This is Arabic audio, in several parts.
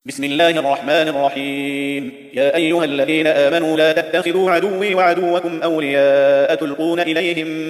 بسم الله الرحمن الرحيم. يا أيها الذين آمنوا لا تتخذوا عدوي وعدوكم أولياء تلقون إليهم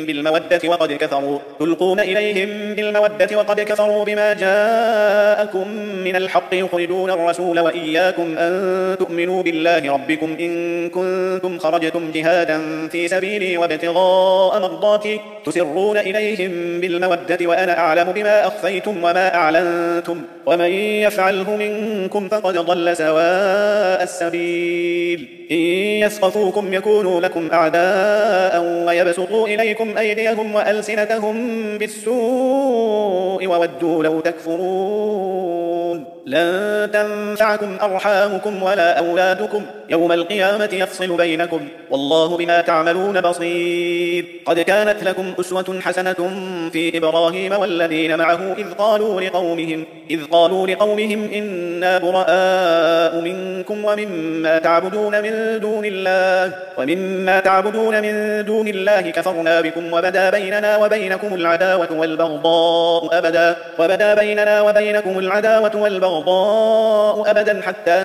بالمودة وقد كفروا بما جاءكم من الحق يخرجون الرسول وإياكم أن تؤمنوا بالله ربكم إن كنتم خرجتم جهادا في سبيلي وابتغاء مرضاتي تسرون إليهم بالمودة وأنا أعلم بما أخفيتم وما أعلنتم ومن يفعله منكم فقد ضل سواء السبيل. إن يثقفوكم يكونوا لكم أعداء ويبسطوا إليكم أيديهم وألسنتهم بالسوء وودوا لو تكفرون. لن تنفعكم أرحامكم ولا أولادكم يوم القيامة يفصل بينكم والله بما تعملون بصير. قد كانت لكم أسوة حسنة في إبراهيم والذين معه إذ قالوا لقومهم إنا براء منكم ومما تعبدون من دون الله كفرنا بكم وبدا بيننا وبينكم العداوة والبغضاء أبدا حتى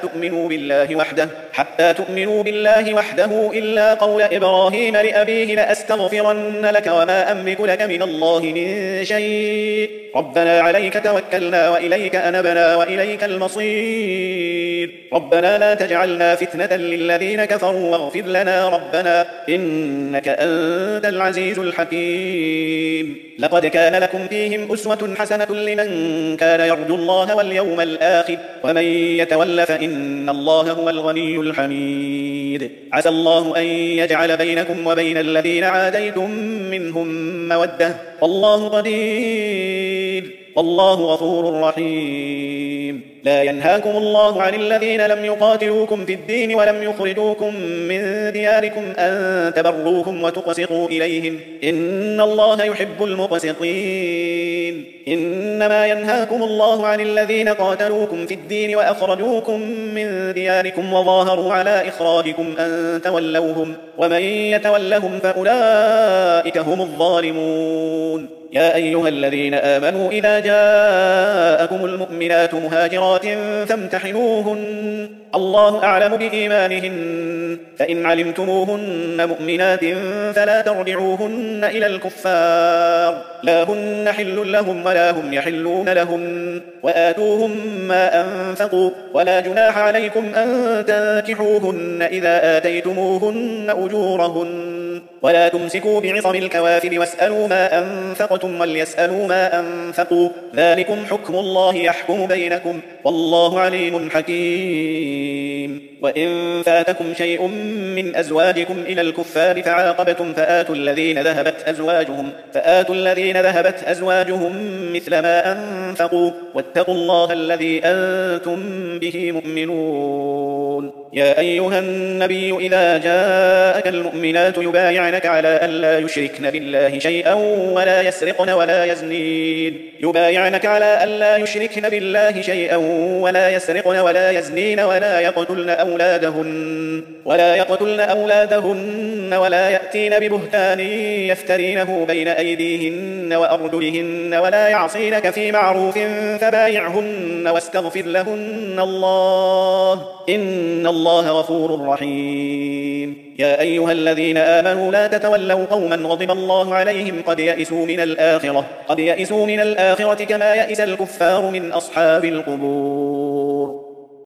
تؤمنوا بالله وحده إلا قول إبراهيم لأبيه لأستغفرن لك وما أملك لك من الله من شيء ربنا عليك توكلنا وإليك أنبنا وإليك المصير. ربنا لا تجعلنا فتنة للذين كفروا واغفر لنا ربنا إنك أنت العزيز الحكيم. لقد كان لكم فيهم أسوة حسنة لمن كان يرجو الله واليوم الآخر ومن يتول فإن الله هو الغني الحميد. عسى الله أن يجعل بينكم وبين الذين عاديتم منهم مودة والله قدير والله غفور رحيم. لا ينهاكم الله عن الذين لم يقاتلوكم في الدين ولم يخرجوكم من دياركم أن تبروهم وتقسطوا إليهم إن الله يحب المقسطين. إنما ينهاكم الله عن الذين قاتلوكم في الدين وأخرجوكم من دياركم وظاهروا على إخراجكم أن تولوهم ومن يتولهم فأولئك هم الظالمون. يا أيها الذين آمنوا إذا جاءكم المؤمنات مهاجرات فامتحنوهن الله أعلم بإيمانهن فإن علمتموهن مؤمنات فلا ترجعوهن إلى الكفار لا هن حل لهم ولا هم يحلون لهم وآتوهم ما أنفقوا ولا جناح عليكم أن تنكحوهن إذا آتيتموهن أجورهن ولا تمسكوا بعصم الكوافر واسألوا ما أنفقتم وليسألوا ما أنفقوا ذلكم حكم الله يحكم بينكم والله عليم حكيم. وإن فاتكم شيء من أزواجكم إلى الكفار فعاقبتم فآتوا الذين ذهبت أزواجهم مثل ما أنفقوا واتقوا الله الذي أنتم به مؤمنون. يا أيها النبي إذا جاءك المؤمنات يبايعنك على ألا يشركن بالله شيئا ولا يسرقن ولا يزنين ولا يقتلن أولادهن ولا يأتين ببهتان يفترينه بين أيديهن وأرجلهن ولا يعصينك في معروف فبايعهن واستغفر لهن الله إن الله غفور رحيم. يا أيها الذين آمنوا لا تتولوا قوما غضب الله عليهم قد يئسوا من الآخرة كما يئس الكفار من أصحاب القبور.